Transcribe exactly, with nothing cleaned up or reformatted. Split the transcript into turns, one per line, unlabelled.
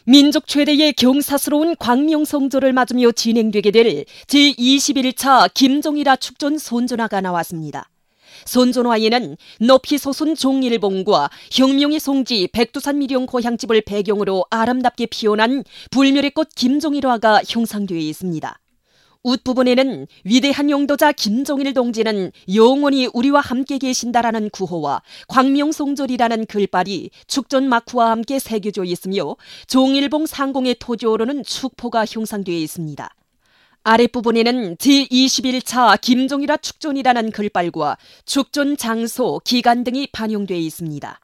민족 최대의 경사스러운 광명성조를 맞으며 진행되게 될 제이십일 차 김종일화 축전 손전화가 나왔습니다. 손전화에는 높이 솟은 종일봉과 혁명의 성지 백두산 미령 고향집을 배경으로 아름답게 피어난 불멸의 꽃 김종일화가 형상되어 있습니다. 웃부분에는 위대한 용도자 김종일 동지는 영원히 우리와 함께 계신다라는 구호와 광명성절이라는 글발이 축전 마크와 함께 새겨져 있으며 종일봉 상공에 토지오르는 축포가 형상되어 있습니다. 아랫부분에는 제이십일 차 김종일화 축전이라는 글발과 축전 장소, 기간 등이 반영되어 있습니다.